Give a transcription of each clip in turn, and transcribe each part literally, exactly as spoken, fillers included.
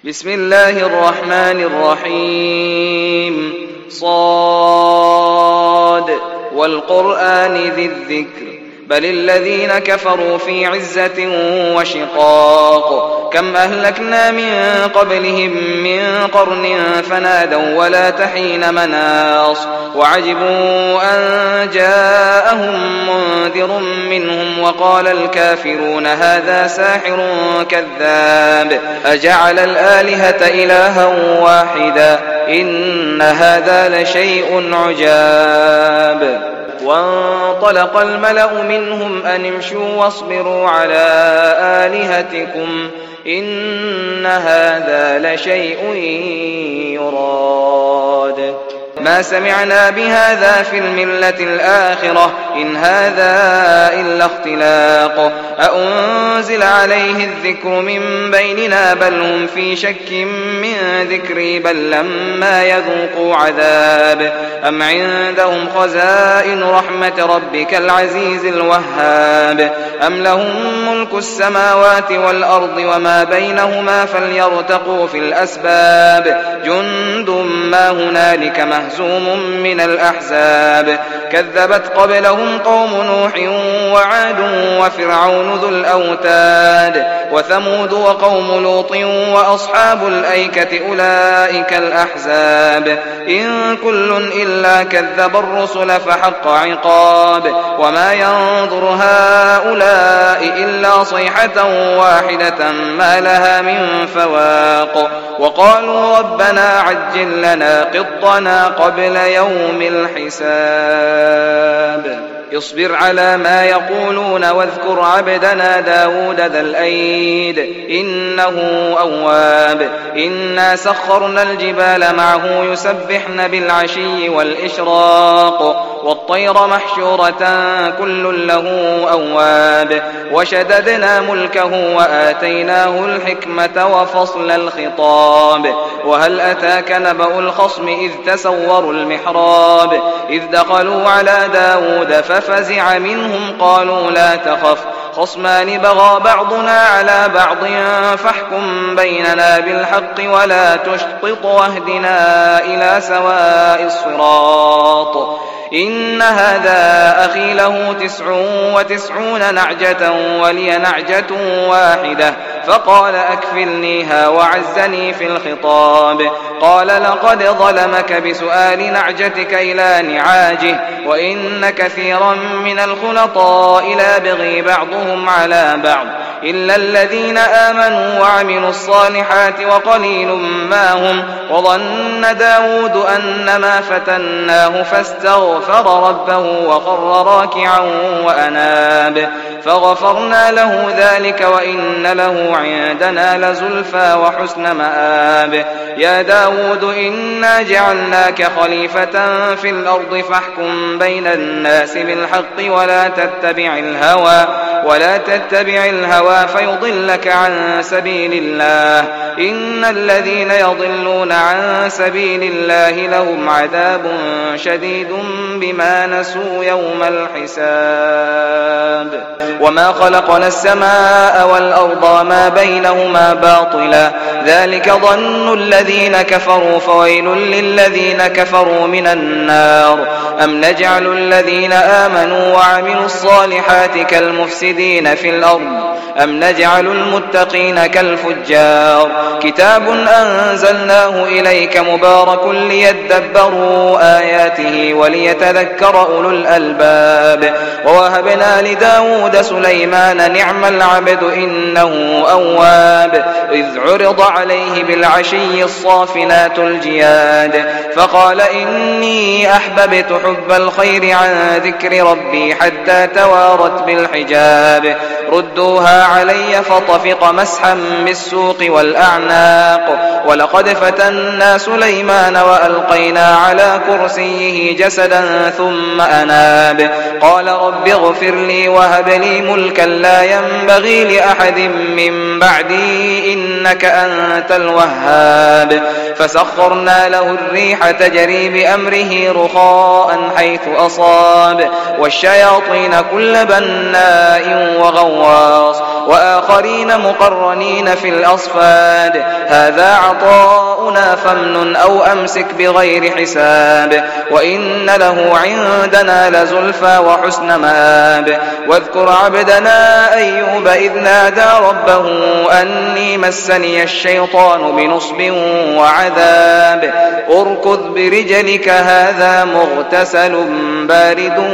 بسم الله الرحمن الرحيم. صاد والقرآن ذي الذكر بل الذين كفروا في عزة وشقاق كم أهلكنا من قبلهم من قرن فنادوا ولا تحين مناص وعجبوا أن جاءهم منذر منهم وقال الكافرون هذا ساحر كذاب أجعل الآلهة إلها واحدا إن هذا لشيء عجاب. وانطلق الملأ منهم أن امشوا واصبروا على آلهتكم إن هذا لشيء يراد ما سمعنا بهذا في الملة الآخرة إن هذا إلا اختلاق أأنزل عليه الذكر من بيننا بل هم في شك من ذكري بل لما يذوقوا عذاب أم عندهم خزائن رحمة ربك العزيز الوهاب أم لهم ملك السماوات والأرض وما بينهما فليرتقوا في الأسباب جند ما هنالك مهزوم من الأحزاب كذبت قبلهم قوم نوح وعاد وفرعون ذو الأوتاد وثمود وقوم لوط وأصحاب الأيكة أولئك الأحزاب إن كل إلا كذب الرسل فحق عقاب وما ينظر هؤلاء إلا صيحة واحدة ما لها من فواق وقالوا ربنا عجل لنا قطنا قبل يوم الحساب اصبر على ما يقولون واذكر عبدنا داود ذا الأيد إنه أواب إنا سخرنا الجبال معه يسبحن بالعشي والإشراق والطير محشورة كل له أواب وشددنا ملكه وآتيناه الحكمة وفصل الخطاب وهل أتاك نبأ الخصم إذ تسوروا المحراب إذ دخلوا على داود ففزع منهم قالوا لا تخف خصمان بغى بعضنا على بعض فاحكم بيننا بالحق ولا تشطط واهدنا إلى سواء الصراط إن هذا أخي له تسع وتسعون نعجة ولي نعجة واحدة فقال أكفلنيها وعزني في الخطاب قال لقد ظلمك بسؤال نعجتك إلى نعاجه وإن كثيرا من الخلطاء لا بغي بعضهم على بعض إلا الذين آمنوا وعملوا الصالحات وقليل ما هم وظن داود أنما فتناه فاستغفر ربه وخر راكعا وأناب فغفرنا له ذلك وإن له عندنا لزلفى وحسن مآب يا داود إنا جعلناك خليفة في الأرض فاحكم بين الناس بالحق ولا تتبع الهوى ولا تتبع الهوى فيضلك عن سبيل الله إن الذين يضلون عن سبيل الله لهم عذاب شديد بما نسوا يوم الحساب وما خلقنا السماء والأرض ما بينهما باطلا ذلك ظن الذين كفروا فويل للذين كفروا من النار أم نجعل الذين آمنوا وعملوا الصالحات كالمفسدين في الأرض أم نجعل المتقين كالفجار كتاب أنزلناه إليك مبارك ليدبروا آياته وليتذكر أولو الألباب ووهبنا لداود سليمان نعم العبد إنه أواب إذ عرض عليه بالعشي الصافنات الجياد فقال إني أحببت حب الخير عن ذكر ربي حتى توارت بالحجاب ردوها علي فطفق مسحا بالسوق والأعناق ولقد فتنا سليمان وألقينا على كرسيه جسدا ثم أناب قال رب اغفر لي وهب لي ملكا لا ينبغي لأحد من بعدي إنك أنت الوهاب فسخرنا له الريح تجري بأمره رخاء حيث أصاب والشياطين كل بناء وغواص وآخرين مقرنين في الأصفاد هذا عطاؤنا فامنن أو أمسك بغير حساب وإن له عندنا لزلفى وحسن مآب واذكر عبدنا أيوب إذ نادى ربه أني مسني الشيطان بنصب وعذاب اركض برجلك هذا مغتسل بارد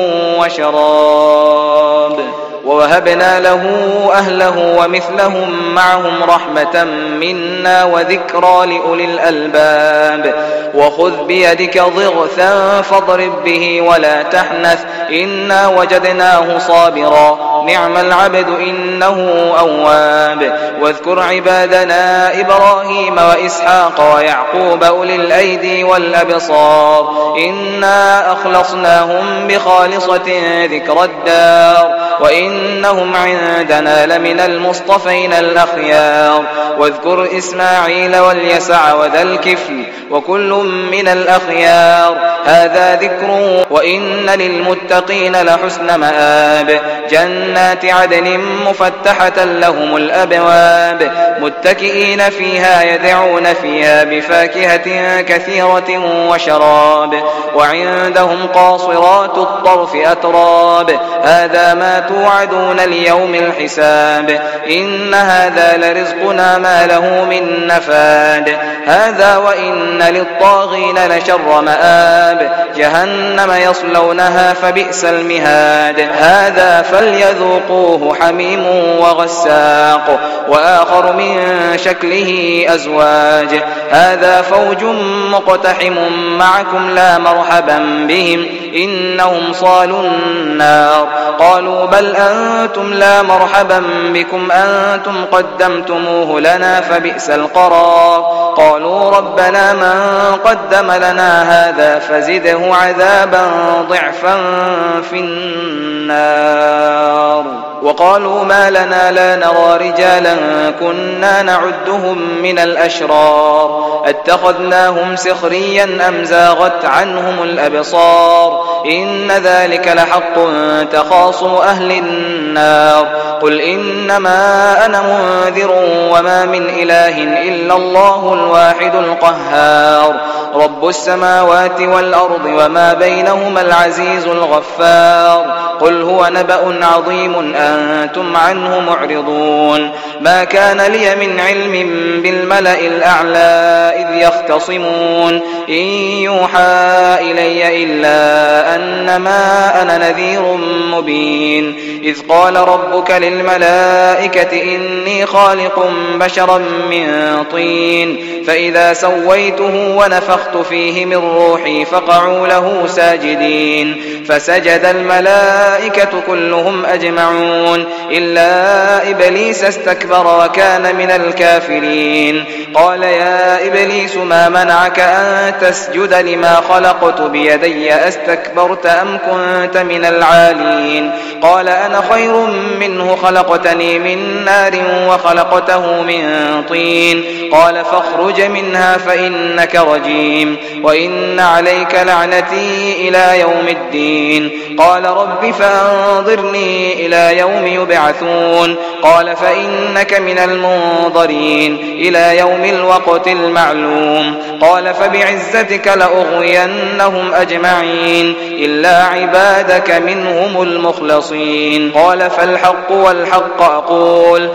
وشراب ووهبنا له أهله ومثلهم معهم رحمة منا وذكرى لأولي الألباب وخذ بيدك ضغثا فاضرب به ولا تحنث إنا وجدناه صابرا نعم العبد إنه أواب واذكر عبادنا إبراهيم وإسحاق ويعقوب أولي الأيدي والأبصار إنا أخلصناهم بخالصة ذكر الدار وإنهم عندنا لمن المصطفين الأخيار واذكر إسماعيل واليسع وذا الكفل وكل من الأخيار هذا ذكر وإن للمتقين لحسن مآب جنات عدن مفتحة لهم الأبواب متكئين فيها يدعون فيها بفاكهة كثيرة وشراب وعندهم قاصرات الطرف أتراب هذا ما توعدون ليوم الحساب إن هذا لرزقنا ما له من نفاد هذا وإن للطاغين لشر مآب جهنم يصلونها فبئس المهاد هذا فليذوقوه حميم وغساق وآخر من شكله أزواج هذا فوج مقتحم معكم لا مرحبا بهم إنهم صالوا النار قالوا بل أنتم لا مرحبا بكم أنتم قدمتموه لنا فبئس القرار قالوا ربنا من قدم لنا هذا فزده عذابا ضعفا في النار وقالوا ما لنا لا نرى رجالا كنا نعدهم من الأشرار اتخذناهم سخريا أم زاغت عنهم الأبصار إن ذلك لحق تخاصم أهل النار قل إنما أنا منذر وما من إله إلا الله الواحد القهار رب السماوات والأرض وما بينهما العزيز الغفار قل هو نبأ عظيم أنتم عنه معرضون ما كان لي من علم بالملأ الأعلى إذ يختصمون إن يوحى إلي إلا أنما أنا نذير مبين إذ قال ربك للملائكة إني خالق بشرا من طين فإذا سويته ونفخت فيه من روحي فقعوا له ساجدين فسجد الملائكة كلهم أجمعون إلا إبليس استكبر وكان من الكافرين قال يا إبليس ما منعك أن تسجد لما خلقت بيدي أستكبرت أم كنت من العالين قال أنا خير منه خلقتني من نار وخلقته من طين قال فاخرج منها فإنك رجيم وإن عليك لعنتي إلى يوم الدين قال رب فأنظرني إلى يوم يبعثون قال فإنك من المنظرين إلى يوم الوقت المعلوم قال فبعزتك لأغوينهم أجمعين إلا عبادك منهم المخلصين قال فالحق والحق أقول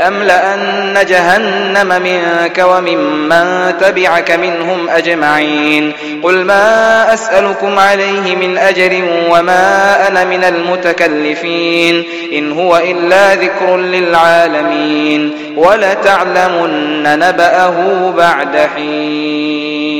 لأملأن جهنم منك وممن تبعك منهم أجمعين قل ما أسألكم عليه من أجر وما أنا من المتكلفين إن هو إلا ذكر للعالمين ولتعلمن نبأه بعد حين